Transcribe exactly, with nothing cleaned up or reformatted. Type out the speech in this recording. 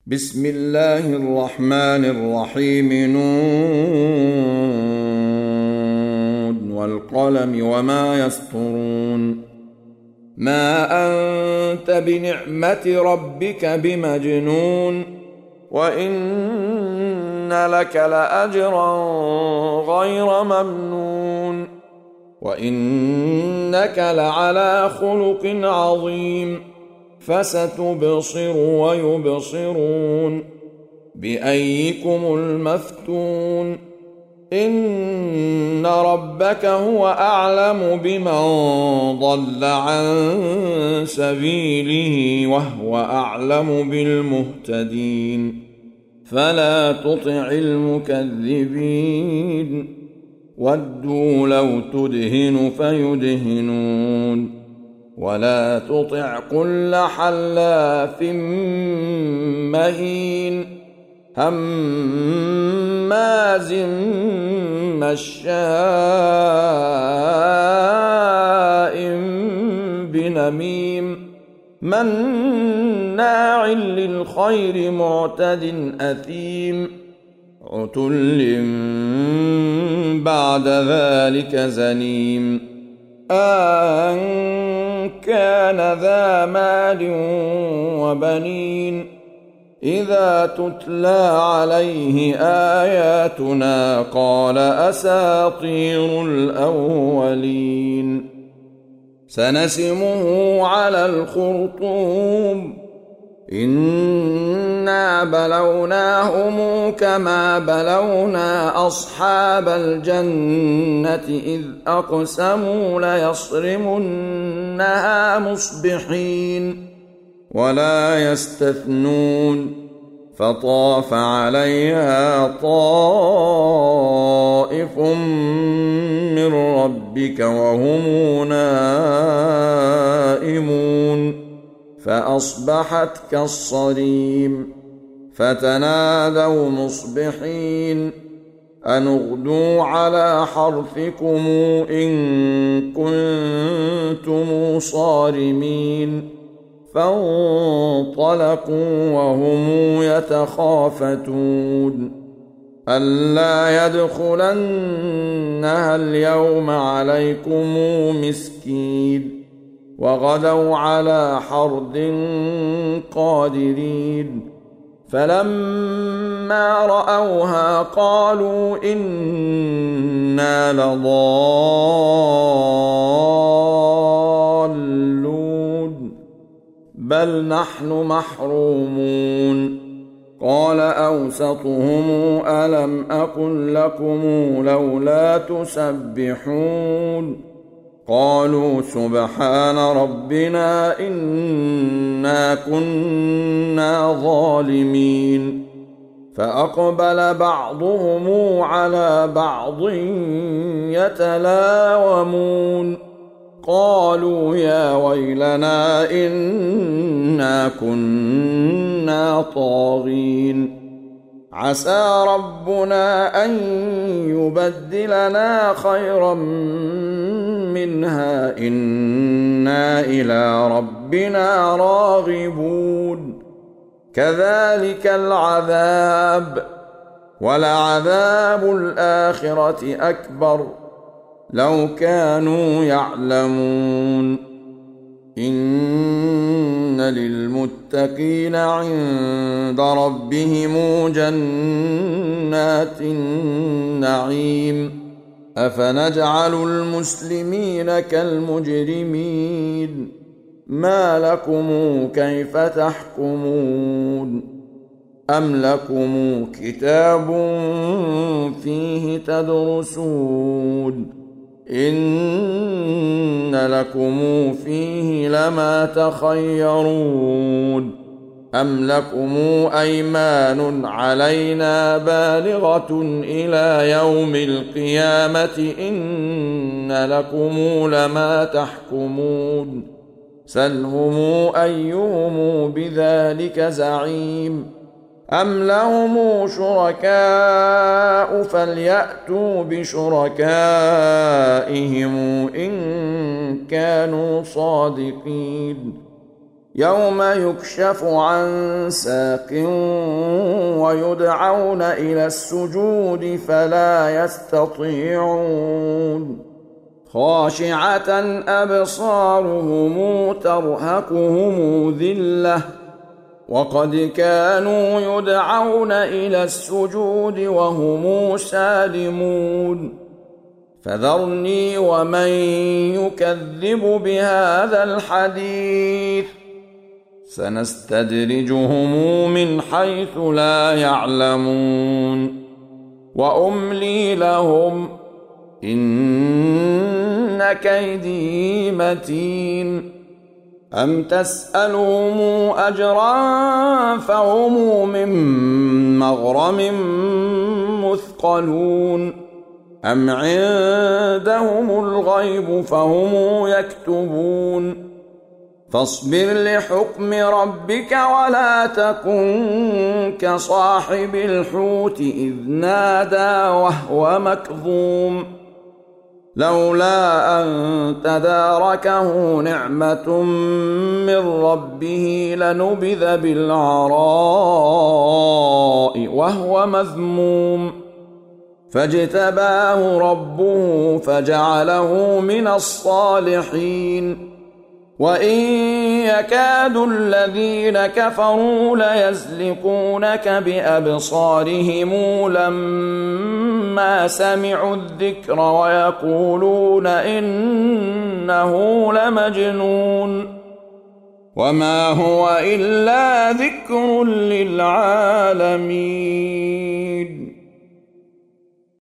بسم الله الرحمن الرحيم. نون والقلم وما يسطرون. ما أنت بنعمة ربك بمجنون، وإن لك لأجرا غير ممنون، وإنك لعلى خلق عظيم. فستبصر ويبصرون بأيكم المفتون. إن ربك هو أعلم بمن ضل عن سبيله وهو أعلم بالمهتدين. فلا تطع المكذبين، ودوا لو تدهن فيدهنون. ولا تطع كل حلاف مهين، هماز مشاء بنميم، مناع للخير معتد أثيم، عتل بعد ذلك زنيم. أن كان ذا مال وبنين، إذا تتلى عليه آياتنا قال أساطير الأولين. سنسمه على الخرطوم، إنا بلوناهم كما بلونا أصحاب الجنة إذ أقسموا ليصرمنها مصبحين ولا يستثنون. فطاف عليها طائف من ربك وهم نائمون، فأصبحت كالصريم. فتنادوا مصبحين أن اغدوا على حرثكم إن كنتم صارمين. فانطلقوا وهم يتخافتون ألا يدخلنها اليوم عليكم مسكين، وغدوا على حرد قادرين. فلما رأوها قالوا إنا لضالون بل نحن محرومون. قال أوسطهم ألم أقل لكم لولا تسبحون؟ قالوا سبحان ربنا إنا كنا ظالمين. فأقبل بعضهم على بعض يتلاومون قالوا يا ويلنا إنا كنا طاغين. عسى ربنا أن يبدلنا خيرا منها إنا إلى ربنا راغبون. كذلك العذاب، ولعذاب الآخرة أكبر لو كانوا يعلمون. إن للمتقين عند ربهم جنات النعيم. أفنجعل المسلمين كالمجرمين؟ ما لكم كيف تحكمون؟ أم لكم كتاب فيه تدرسون؟ إن لكم فيه لما تخيرون. أم لكم أيمان علينا بالغة إلى يوم القيامة إن لكم لما تحكمون. سلهم أيهم بذلك زعيم. أم لهم شركاء فليأتوا بشركائهم إن كانوا صادقين. يوم يكشف عن ساق ويدعون إلى السجود فلا يستطيعون خاشعة أبصارهم ترهقهم ذلة وقد كانوا يدعون إلى السجود وهم سالمون فذرني ومن يكذب بهذا الحديث سنستدرجهم من حيث لا يعلمون وأملي لهم إن كيدي متين أم تسألهم أجرا فهم من مغرم مثقلون أم عندهم الغيب فهم يكتبون فاصبر لحكم ربك ولا تكن كصاحب الحوت إذ نادى وهو مكظوم لولا أن تداركه نعمة من ربه لنبذ بالعراء وهو مذموم فاجتباه ربه فجعله من الصالحين وإن يكاد الذين كفروا ليزلقونك بأبصارهم لما سمعوا الذكر ويقولون إنه لمجنون وما هو إلا ذكر للعالمين.